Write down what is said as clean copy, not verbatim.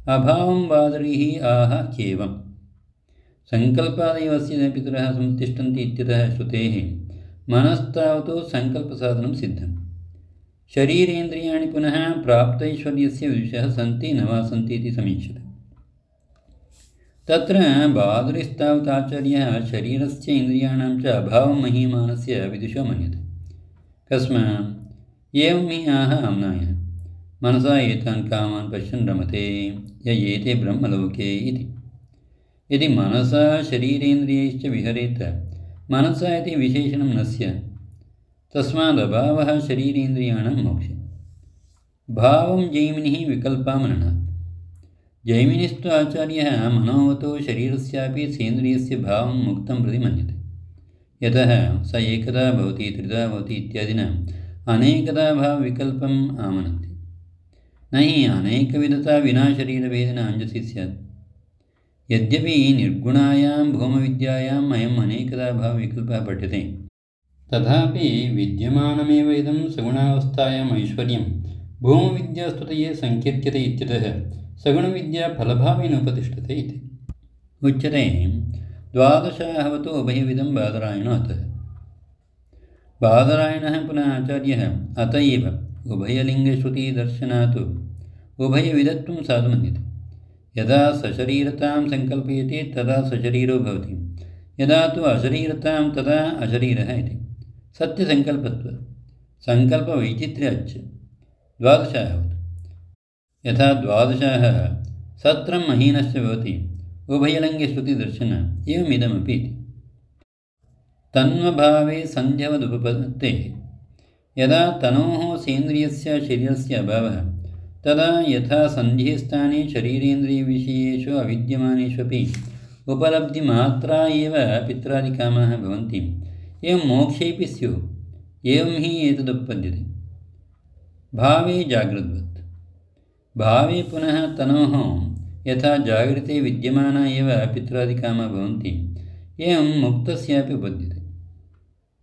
अभावं बादरीः आह ह्येवम्। सङ्कल्पादयस्य पितरः समुत्तिष्ठन्ति इत्यतः श्रुतेः मनस्तावतो सङ्कल्पसाधनं सिद्धम्। शरीरेन्द्रियाणि पुनः प्राप्तैश्वर्यस्य विषयः सन्ति न वा सन्ति इति समीक्ष्यते। तत्र बादुरिस्तावताचार्यः शरीरस्य इन्द्रियाणां च अभावं महीमानस्य विदुषो मन्यते। कस्मात्? एवं हि आह आम्नायः मनसा एतान् कामान् पश्यन् रमते य एते ब्रह्मलोके इति। यदि मनसा शरीरेन्द्रियैश्च विहरेत मनसा इति विशेषणं न स्यात्, तस्मादभावः शरीरेन्द्रियाणां मोक्षे। भावं जैमिनिः विकल्पामननात्। जैमिनिस्तु आचार्यः मनोवतो शरीरस्यापि सेन्द्रियस्य भावं मुक्तं प्रति मन्यते। यतः स एकदा भवति त्रिधा भवति इत्यादिना अनेकदा भावविकल्पम् आमनन्ति। न हि अनेकविधता विना शरीरभेदेन अञ्जसि स्यात्। यद्यपि निर्गुणायां भौमविद्यायाम् अयम् अनेकदा भावविकल्पः पठ्यते, तथापि विद्यमानमेव इदं सगुणावस्थायाम् ऐश्वर्यं भौमविद्यास्तुतये सङ्कीर्त्यते इत्यतः सगुणविद्या फलभावेन उपतिष्ठते इति उच्यते। द्वादशाहवतो उभयविधं बादरायणो अतः। बादरायणः पुनः आचार्यः अत एव उभयलिङ्गश्रुतिदर्शनात् उभयविधत्वं साधु मन्यते। यदा सशरीरतां सङ्कल्पयति तदा सशरीरो भवति, यदा तु अशरीरतां तदा अशरीरः इति सत्यसङ्कल्पत्वात् सङ्कल्पवैचित्र्याच्च द्वादशाहवत्। यथा द्वादशाः सत्रं महीनश्च भवति उभयलिङ्गश्रुतिदर्शनात् एवमिदमपि इति। तन्वभावे सन्ध्यवदुपपत्तेः। यदा तनोः सेन्द्रियस्य शरीरस्य अभावः तदा यथा सन्धिस्थाने शरीरेन्द्रियविषयेषु अविद्यमानेष्वपि उपलब्धिमात्रा एव पित्रादिकामाः भवन्ति, एवं मोक्षेऽपि स्युः। एवं हि एतदुत्पद्यते। भावे जागृद्वत्। भावे पुनः तनोः यथा जागृते विद्यमाना एव पित्रादिकामाः भवन्ति, एवं मुक्तस्यापि उपद्यते।